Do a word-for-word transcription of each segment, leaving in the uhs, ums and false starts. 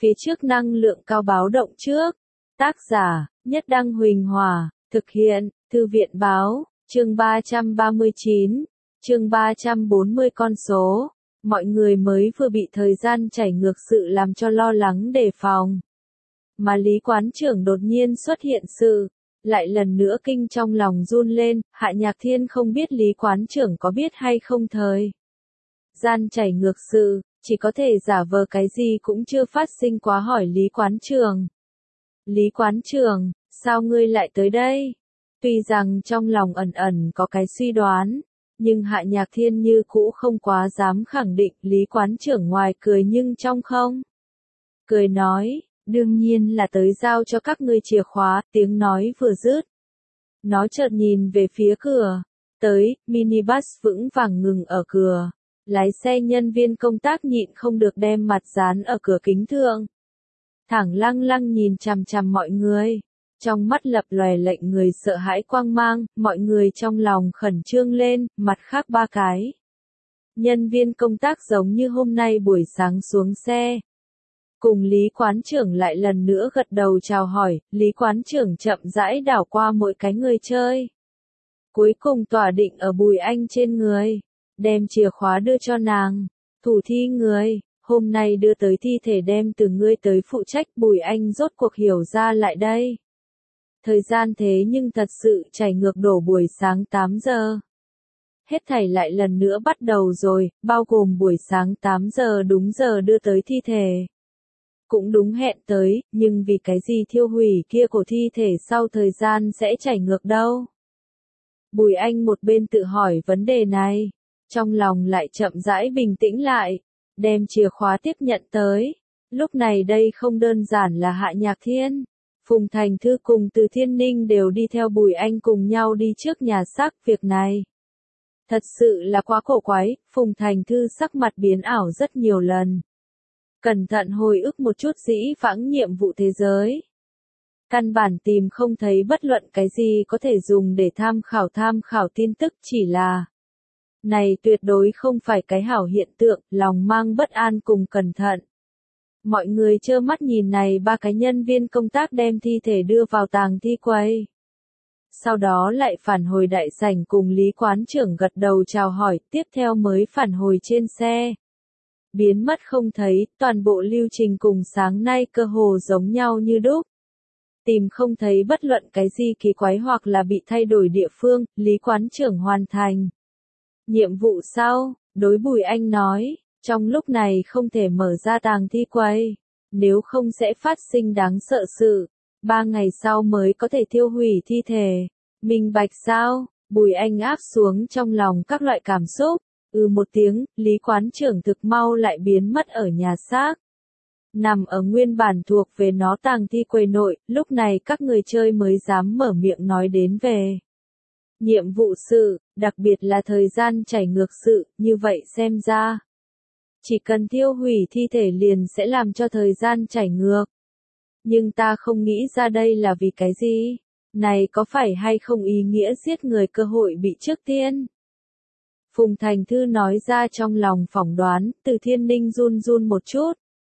phía trước năng lượng cao báo động trước. Tác giả, Nhất Đăng Huỳnh Hòa, thực hiện, Thư viện Báo, chương ba trăm ba mươi chín, chương ba trăm bốn mươi con số. Mọi người mới vừa bị thời gian chảy ngược sự làm cho lo lắng đề phòng. Mà Lý Quán Trưởng đột nhiên xuất hiện sự, lại lần nữa kinh trong lòng run lên, Hạ Nhạc Thiên không biết Lý Quán Trưởng có biết hay không thời. Gian chảy ngược sự, chỉ có thể giả vờ cái gì cũng chưa phát sinh quá hỏi Lý Quán Trưởng. Lý Quán Trưởng, sao ngươi lại tới đây? Tuy rằng trong lòng ẩn ẩn có cái suy đoán, nhưng Hạ Nhạc Thiên như cũ không quá dám khẳng định. Lý Quán Trưởng ngoài cười nhưng trong không. Cười nói, đương nhiên là tới giao cho các ngươi chìa khóa, tiếng nói vừa dứt. Nó chợt nhìn về phía cửa, tới, minibus vững vàng ngừng ở cửa. Lái xe nhân viên công tác nhịn không được đem mặt dán ở cửa kính thượng. Thẳng lăng lăng nhìn chằm chằm mọi người. Trong mắt lập lòe lệnh người sợ hãi quang mang, mọi người trong lòng khẩn trương lên, mặt khác ba cái. Nhân viên công tác giống như hôm nay buổi sáng xuống xe. Cùng Lý Quán Trưởng lại lần nữa gật đầu chào hỏi, Lý Quán Trưởng chậm rãi đảo qua mỗi cái người chơi. Cuối cùng tỏa định ở Bùi Anh trên người, đem chìa khóa đưa cho nàng. Thủ thi người, hôm nay đưa tới thi thể đem từ ngươi tới phụ trách. Bùi Anh rốt cuộc hiểu ra lại đây. Thời gian thế nhưng thật sự chảy ngược đổ buổi sáng tám giờ. Hết thảy lại lần nữa bắt đầu rồi, bao gồm buổi sáng tám giờ đúng giờ đưa tới thi thể. Cũng đúng hẹn tới, nhưng vì cái gì thiêu hủy kia của thi thể sau thời gian sẽ chảy ngược đâu? Bùi Anh một bên tự hỏi vấn đề này, trong lòng lại chậm rãi bình tĩnh lại, đem chìa khóa tiếp nhận tới. Lúc này đây không đơn giản là Hạ Nhạc Thiên. Phùng Thành Thư cùng Từ Thiên Ninh đều đi theo Bùi Anh cùng nhau đi trước nhà xác. Việc này thật sự là quá cổ quái. Phùng Thành Thư sắc mặt biến ảo rất nhiều lần. Cẩn thận hồi ức một chút dĩ vãng nhiệm vụ thế giới. Căn bản tìm không thấy bất luận cái gì có thể dùng để tham khảo tham khảo tin tức, chỉ là này tuyệt đối không phải cái hảo hiện tượng, lòng mang bất an cùng cẩn thận. Mọi người trơ mắt nhìn này ba cái nhân viên công tác đem thi thể đưa vào tàng thi quầy. Sau đó lại phản hồi đại sảnh cùng Lý Quán Trưởng gật đầu chào hỏi, tiếp theo mới phản hồi trên xe. Biến mất không thấy, toàn bộ lưu trình cùng sáng nay cơ hồ giống nhau như đúc. Tìm không thấy bất luận cái gì kỳ quái hoặc là bị thay đổi địa phương. Lý Quán Trưởng hoàn thành nhiệm vụ sau, đối Bùi Anh nói, trong lúc này không thể mở ra tàng thi quầy, nếu không sẽ phát sinh đáng sợ sự. Ba ngày sau mới có thể thiêu hủy thi thể. Minh bạch sao? Bùi Anh áp xuống trong lòng các loại cảm xúc. Ừ một tiếng, Lý Quán Trưởng thực mau lại biến mất ở nhà xác. Nằm ở nguyên bản thuộc về nó tàng thi quầy nội, lúc này các người chơi mới dám mở miệng nói đến về nhiệm vụ sự, đặc biệt là thời gian chảy ngược sự. Như vậy xem ra, chỉ cần tiêu hủy thi thể liền sẽ làm cho thời gian chảy ngược. Nhưng ta không nghĩ ra đây là vì cái gì? Này có phải hay không ý nghĩa giết người cơ hội bị trước tiên? Phùng Thành Thư nói ra trong lòng phỏng đoán. Từ Thiên Ninh run run một chút.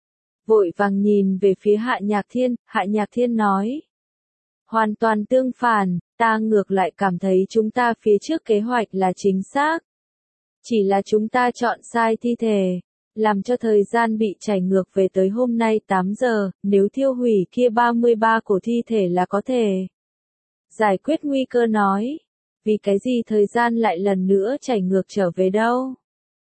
Vội vàng nhìn về phía Hạ Nhạc Thiên. Hạ Nhạc Thiên nói, hoàn toàn tương phản, ta ngược lại cảm thấy chúng ta phía trước kế hoạch là chính xác. Chỉ là chúng ta chọn sai thi thể, làm cho thời gian bị chảy ngược về tới hôm nay tám giờ, nếu thiêu hủy kia ba mươi ba cổ thi thể là có thể giải quyết nguy cơ nói. Vì cái gì thời gian lại lần nữa chảy ngược trở về đâu?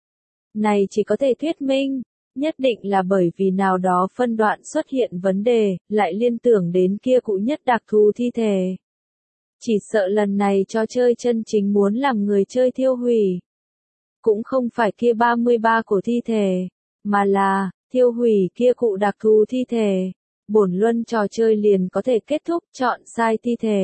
Này chỉ có thể thuyết minh, nhất định là bởi vì nào đó phân đoạn xuất hiện vấn đề, lại liên tưởng đến kia cụ nhất đặc thù thi thể. Chỉ sợ lần này trò chơi chân chính muốn làm người chơi thiêu hủy. Cũng không phải kia ba mươi ba cổ thi thể, mà là thiêu hủy kia cụ đặc thù thi thể. Bổn luân trò chơi liền có thể kết thúc, chọn sai thi thể.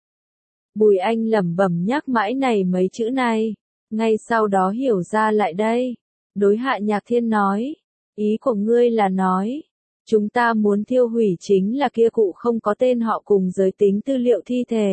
Bùi Anh lẩm bẩm nhắc mãi này mấy chữ này, ngay sau đó hiểu ra lại đây. Đối Hạ Nhạc Thiên nói, ý của ngươi là nói, chúng ta muốn thiêu hủy chính là kia cụ không có tên họ cùng giới tính tư liệu thi thể.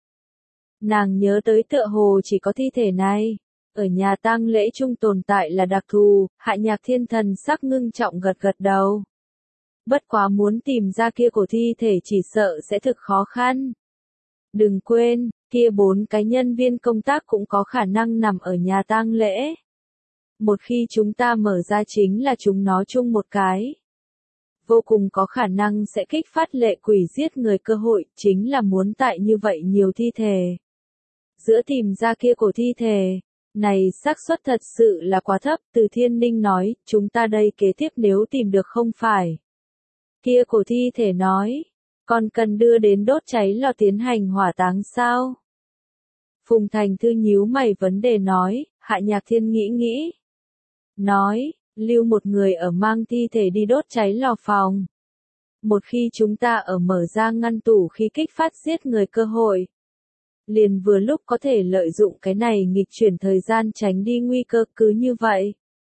Nàng nhớ tới tựa hồ chỉ có thi thể này, ở nhà tang lễ chung tồn tại là đặc thù. Hạ Nhạc Thiên thần sắc ngưng trọng gật gật đầu. Bất quá muốn tìm ra kia cổ thi thể chỉ sợ sẽ thực khó khăn. Đừng quên, kia bốn cái nhân viên công tác cũng có khả năng nằm ở nhà tang lễ. Một khi chúng ta mở ra chính là chúng nó chung một cái. Vô cùng có khả năng sẽ kích phát lệ quỷ giết người cơ hội, chính là muốn tại như vậy nhiều thi thể. Giữa tìm ra kia cổ thi thể, này xác suất thật sự là quá thấp, Từ Thiên Ninh nói, chúng ta đây kế tiếp nếu tìm được không phải. Kia cổ thi thể nói, còn cần đưa đến đốt cháy lò tiến hành hỏa táng sao? Phùng Thành Thư nhíu mày vấn đề nói, Hạ Nhạc Thiên nghĩ nghĩ. Nói, lưu một người ở mang thi thể đi đốt cháy lò phòng. Một khi chúng ta ở mở ra ngăn tủ khi kích phát giết người cơ hội. Liền vừa lúc có thể lợi dụng cái này nghịch chuyển thời gian tránh đi nguy cơ cứ như vậy.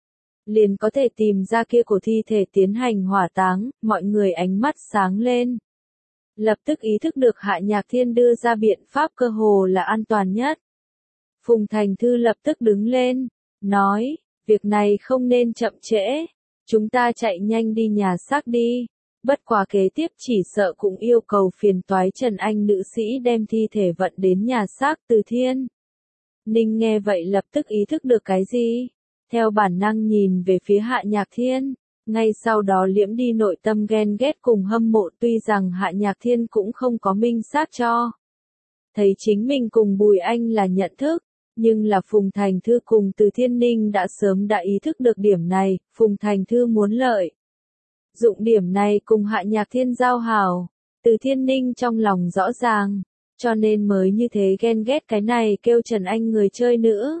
Liền có thể tìm ra kia cổ thi thể tiến hành hỏa táng, mọi người ánh mắt sáng lên. Lập tức ý thức được Hạ Nhạc Thiên đưa ra biện pháp cơ hồ là an toàn nhất. Phùng Thành Thư lập tức đứng lên, nói, việc này không nên chậm trễ, chúng ta chạy nhanh đi nhà xác đi. Bất quá kế tiếp chỉ sợ cũng yêu cầu phiền toái Trần Anh nữ sĩ đem thi thể vận đến nhà xác Từ Thiên. Ninh nghe vậy lập tức ý thức được cái gì? Theo bản năng nhìn về phía Hạ Nhạc Thiên, ngay sau đó liễm đi nội tâm ghen ghét cùng hâm mộ tuy rằng Hạ Nhạc Thiên cũng không có minh xác cho. Thấy chính mình cùng Bùi Anh là nhận thức, nhưng là Phùng Thành Thư cùng Từ Thiên Ninh đã sớm đã ý thức được điểm này, Phùng Thành Thư muốn lợi. Dụng điểm này cùng Hạ Nhạc Thiên giao hảo, Từ Thiên Ninh trong lòng rõ ràng, cho nên mới như thế ghen ghét cái này kêu Trần Anh người chơi nữa.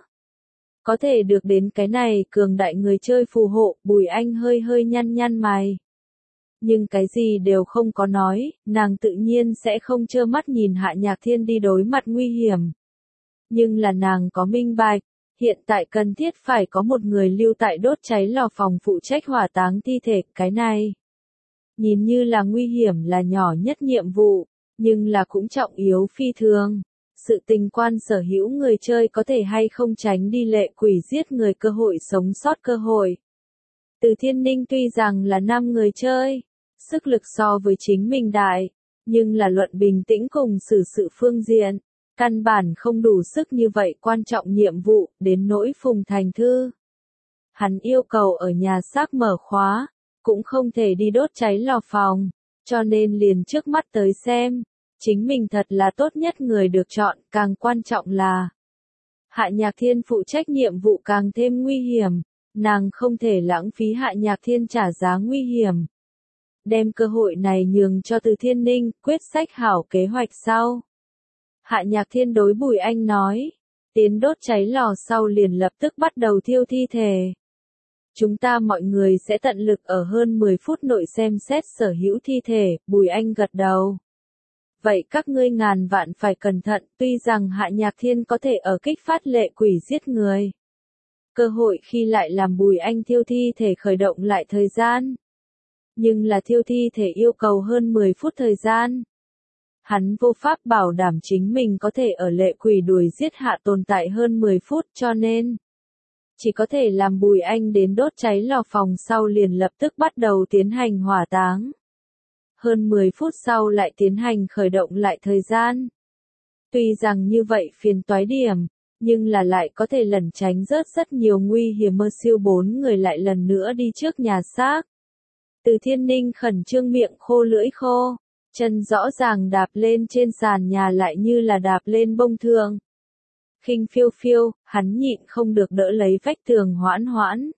Có thể được đến cái này cường đại người chơi phù hộ, Bùi Anh hơi hơi nhăn nhăn mày. Nhưng cái gì đều không có nói, nàng tự nhiên sẽ không trơ mắt nhìn Hạ Nhạc Thiên đi đối mặt nguy hiểm. Nhưng là nàng có minh bạch, hiện tại cần thiết phải có một người lưu tại đốt cháy lò phòng phụ trách hỏa táng thi thể, cái này. Nhìn như là nguy hiểm là nhỏ nhất nhiệm vụ, nhưng là cũng trọng yếu phi thường. Sự tình quan sở hữu người chơi có thể hay không tránh đi lệ quỷ giết người cơ hội sống sót cơ hội. Từ Thiên Ninh tuy rằng là năm người chơi, sức lực so với chính mình đại, nhưng là luận bình tĩnh cùng xử sự phương diện, căn bản không đủ sức như vậy quan trọng nhiệm vụ, đến nỗi Phùng Thành Thư. Hắn yêu cầu ở nhà xác mở khóa, cũng không thể đi đốt cháy lò phòng, cho nên liền trước mắt tới xem. Chính mình thật là tốt nhất người được chọn, càng quan trọng là Hạ Nhạc Thiên phụ trách nhiệm vụ càng thêm nguy hiểm, nàng không thể lãng phí Hạ Nhạc Thiên trả giá nguy hiểm. Đem cơ hội này nhường cho Từ Thiên Ninh, quyết sách hảo kế hoạch sau. Hạ Nhạc Thiên đối Bùi Anh nói, tiến đốt cháy lò sau liền lập tức bắt đầu thiêu thi thể. Chúng ta mọi người sẽ tận lực ở hơn mười phút nội xem xét sở hữu thi thể, Bùi Anh gật đầu. Vậy các ngươi ngàn vạn phải cẩn thận, tuy rằng Hạ Nhạc Thiên có thể ở kích phát lệ quỷ giết người. Cơ hội khi lại làm Bùi Anh thiêu thi thể khởi động lại thời gian. Nhưng là thiêu thi thể yêu cầu hơn mười phút thời gian. Hắn vô pháp bảo đảm chính mình có thể ở lệ quỷ đuổi giết hạ tồn tại hơn mười phút cho nên. Chỉ có thể làm Bùi Anh đến đốt cháy lò phòng sau liền lập tức bắt đầu tiến hành hỏa táng. Hơn mười phút sau lại tiến hành khởi động lại thời gian. Tuy rằng như vậy phiền toái điểm, nhưng là lại có thể lẩn tránh rớt rất nhiều nguy hiểm mơ siêu bốn người lại lần nữa đi trước nhà xác. Từ Thiên Ninh khẩn trương miệng khô lưỡi khô, chân rõ ràng đạp lên trên sàn nhà lại như là đạp lên bông thường. Khinh phiêu phiêu, hắn nhịn không được đỡ lấy vách tường hoãn hoãn.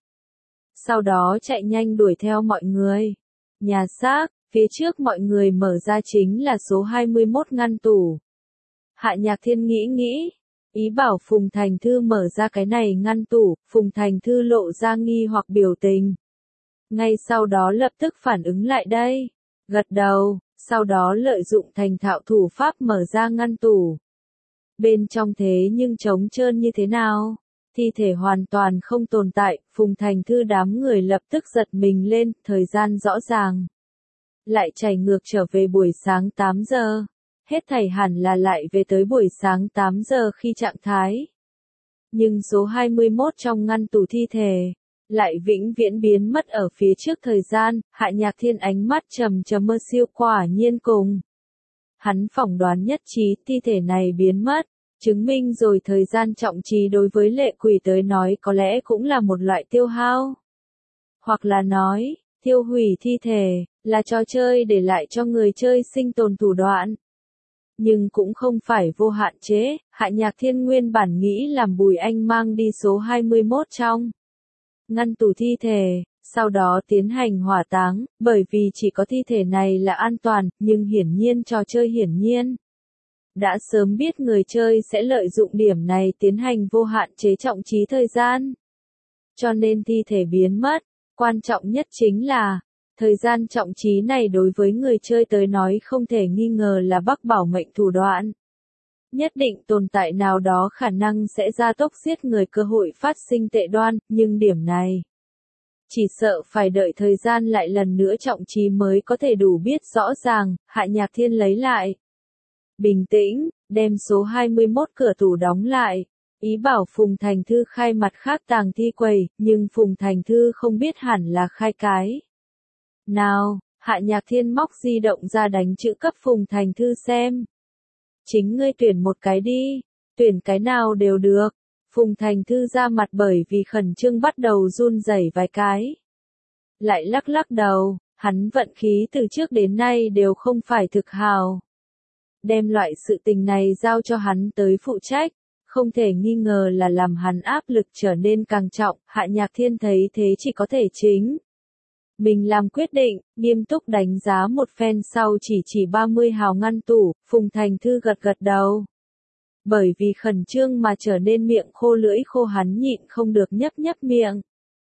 Sau đó chạy nhanh đuổi theo mọi người. Nhà xác. Phía trước mọi người mở ra chính là số hai mươi mốt ngăn tủ. Hạ Nhạc Thiên nghĩ nghĩ, ý bảo Phùng Thành Thư mở ra cái này ngăn tủ, Phùng Thành Thư lộ ra nghi hoặc biểu tình. Ngay sau đó lập tức phản ứng lại đây, gật đầu, sau đó lợi dụng thành thạo thủ pháp mở ra ngăn tủ. Bên trong thế nhưng trống trơn như thế nào? Thi thể hoàn toàn không tồn tại, Phùng Thành Thư đám người lập tức giật mình lên, thời gian rõ ràng. Lại chảy ngược trở về buổi sáng tám giờ. Hết thảy hẳn là lại về tới buổi sáng tám giờ khi trạng thái. Nhưng số hai mươi mốt trong ngăn tủ thi thể, lại vĩnh viễn biến mất ở phía trước thời gian. Hạ Nhạc Thiên ánh mắt trầm trầm mơ siêu quả nhiên cùng. Hắn phỏng đoán nhất trí thi thể này biến mất, chứng minh rồi thời gian trọng trí đối với lệ quỷ tới nói có lẽ cũng là một loại tiêu hao. Hoặc là nói, tiêu hủy thi thể, là trò chơi để lại cho người chơi sinh tồn thủ đoạn. Nhưng cũng không phải vô hạn chế, Hạ Nhạc Thiên nguyên bản nghĩ làm Bùi Anh mang đi số hai mươi mốt trong ngăn tủ thi thể, sau đó tiến hành hỏa táng, bởi vì chỉ có thi thể này là an toàn, nhưng hiển nhiên trò chơi hiển nhiên đã sớm biết người chơi sẽ lợi dụng điểm này tiến hành vô hạn chế trọng trí thời gian. Cho nên thi thể biến mất, quan trọng nhất chính là, thời gian trọng trí này đối với người chơi tới nói không thể nghi ngờ là bắc bảo mệnh thủ đoạn. Nhất định tồn tại nào đó khả năng sẽ gia tốc giết người cơ hội phát sinh tệ đoan, nhưng điểm này chỉ sợ phải đợi thời gian lại lần nữa trọng trí mới có thể đủ biết rõ ràng. Hạ Nhạc Thiên lấy lại bình tĩnh, đem số hai mươi mốt cửa tủ đóng lại, ý bảo Phùng Thành Thư khai mặt khác tàng thi quầy, nhưng Phùng Thành Thư không biết hẳn là khai cái nào. Hạ Nhạc Thiên móc di động ra đánh chữ cấp Phùng Thành Thư xem. Chính ngươi tuyển một cái đi, tuyển cái nào đều được. Phùng Thành Thư ra mặt bởi vì khẩn trương bắt đầu run rẩy vài cái. Lại lắc lắc đầu, hắn vận khí từ trước đến nay đều không phải thực hào. Đem loại sự tình này giao cho hắn tới phụ trách, không thể nghi ngờ là làm hắn áp lực trở nên càng trọng. Hạ Nhạc Thiên thấy thế chỉ có thể chính mình làm quyết định, nghiêm túc đánh giá một phen sau chỉ chỉ ba mươi hào ngăn tủ. Phùng Thành Thư gật gật đầu. Bởi vì khẩn trương mà trở nên miệng khô lưỡi khô, hắn nhịn không được nhấp nhấp miệng.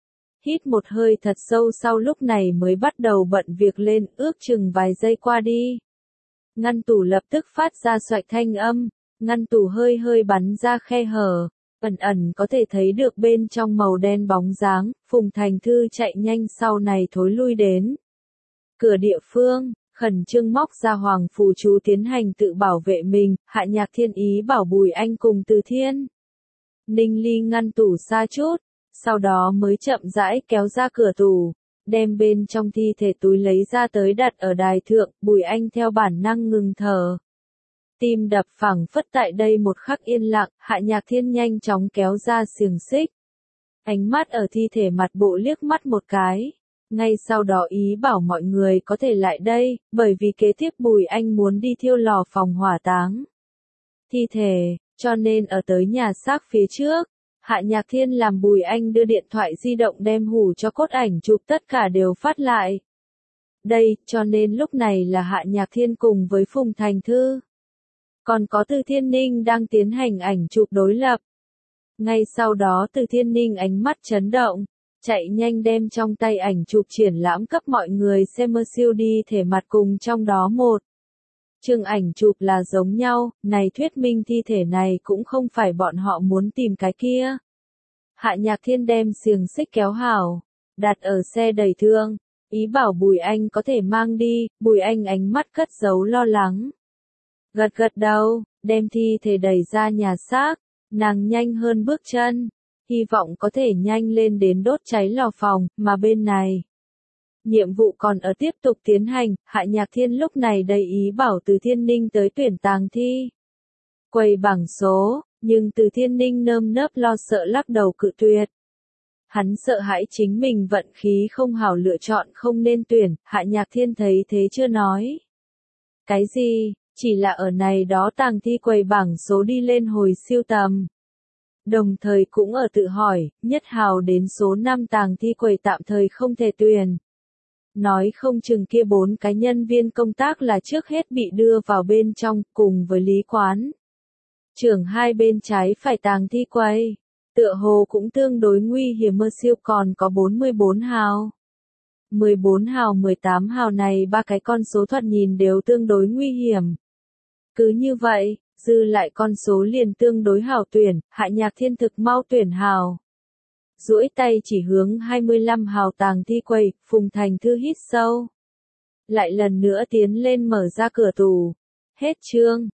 Hít một hơi thật sâu sau lúc này mới bắt đầu bận việc lên, ước chừng vài giây qua đi. Ngăn tủ lập tức phát ra xoạch thanh âm, ngăn tủ hơi hơi bắn ra khe hở, ẩn ẩn có thể thấy được bên trong màu đen bóng dáng. Phùng Thành Thư chạy nhanh sau này thối lui đến cửa địa phương, khẩn trương móc ra hoàng phù chú tiến hành tự bảo vệ mình. Hạ Nhạc Thiên ý bảo Bùi Anh cùng Từ Thiên Ninh ly ngăn tủ xa chút, sau đó mới chậm rãi kéo ra cửa tủ, đem bên trong thi thể túi lấy ra tới đặt ở đài thượng. Bùi Anh theo bản năng ngừng thở, tim đập phẳng phất. Tại đây một khắc yên lặng, Hạ Nhạc Thiên nhanh chóng kéo ra xiềng xích, ánh mắt ở thi thể mặt bộ liếc mắt một cái, ngay sau đó ý bảo mọi người có thể lại đây, bởi vì kế tiếp Bùi Anh muốn đi thiêu lò phòng hỏa táng thi thể, cho nên ở tới nhà xác phía trước, Hạ Nhạc Thiên làm Bùi Anh đưa điện thoại di động đem hủ cho cốt ảnh chụp tất cả đều phát lại đây, cho nên lúc này là Hạ Nhạc Thiên cùng với Phùng Thành Thư, còn có Từ Thiên Ninh đang tiến hành ảnh chụp đối lập. Ngay sau đó Từ Thiên Ninh ánh mắt chấn động, chạy nhanh đem trong tay ảnh chụp triển lãm cấp mọi người xem. Mơ siêu đi thể mặt cùng trong đó một chương ảnh chụp là giống nhau, này thuyết minh thi thể này cũng không phải bọn họ muốn tìm cái kia. Hạ Nhạc Thiên đem xiềng xích kéo hảo, đặt ở xe đẩy thương, ý bảo Bùi Anh có thể mang đi. Bùi Anh ánh mắt cất giấu lo lắng, gật gật đầu, đem thi thể đẩy ra nhà xác, nàng nhanh hơn bước chân, hy vọng có thể nhanh lên đến đốt cháy lò phòng. Mà bên này, nhiệm vụ còn ở tiếp tục tiến hành. Hạ Nhạc Thiên lúc này đầy ý bảo Từ Thiên Ninh tới tuyển tàng thi quầy bảng số, nhưng Từ Thiên Ninh nơm nớp lo sợ lắc đầu cự tuyệt. Hắn sợ hãi chính mình vận khí không hảo lựa chọn không nên tuyển. Hạ Nhạc Thiên thấy thế chưa nói cái gì, chỉ là ở này đó tàng thi quầy bảng số đi lên hồi siêu tầm. Đồng thời cũng ở tự hỏi, nhất hào đến số năm tàng thi quầy tạm thời không thể tuyển. Nói không chừng kia bốn cái nhân viên công tác là trước hết bị đưa vào bên trong, cùng với Lý Quán trưởng hai bên trái phải tàng thi quầy. Tựa hồ cũng tương đối nguy hiểm. Mơ siêu còn có bốn mươi bốn hào. mười bốn hào mười tám hào này ba cái con số thoạt nhìn đều tương đối nguy hiểm. Cứ như vậy, dư lại con số liền tương đối hảo tuyển. Hạ Nhạc Thiên thực mau tuyển hào, duỗi tay chỉ hướng hai mươi lăm hào tàng thi quầy. Phùng Thành Thư hít sâu, lại lần nữa tiến lên mở ra cửa tủ. Hết chương.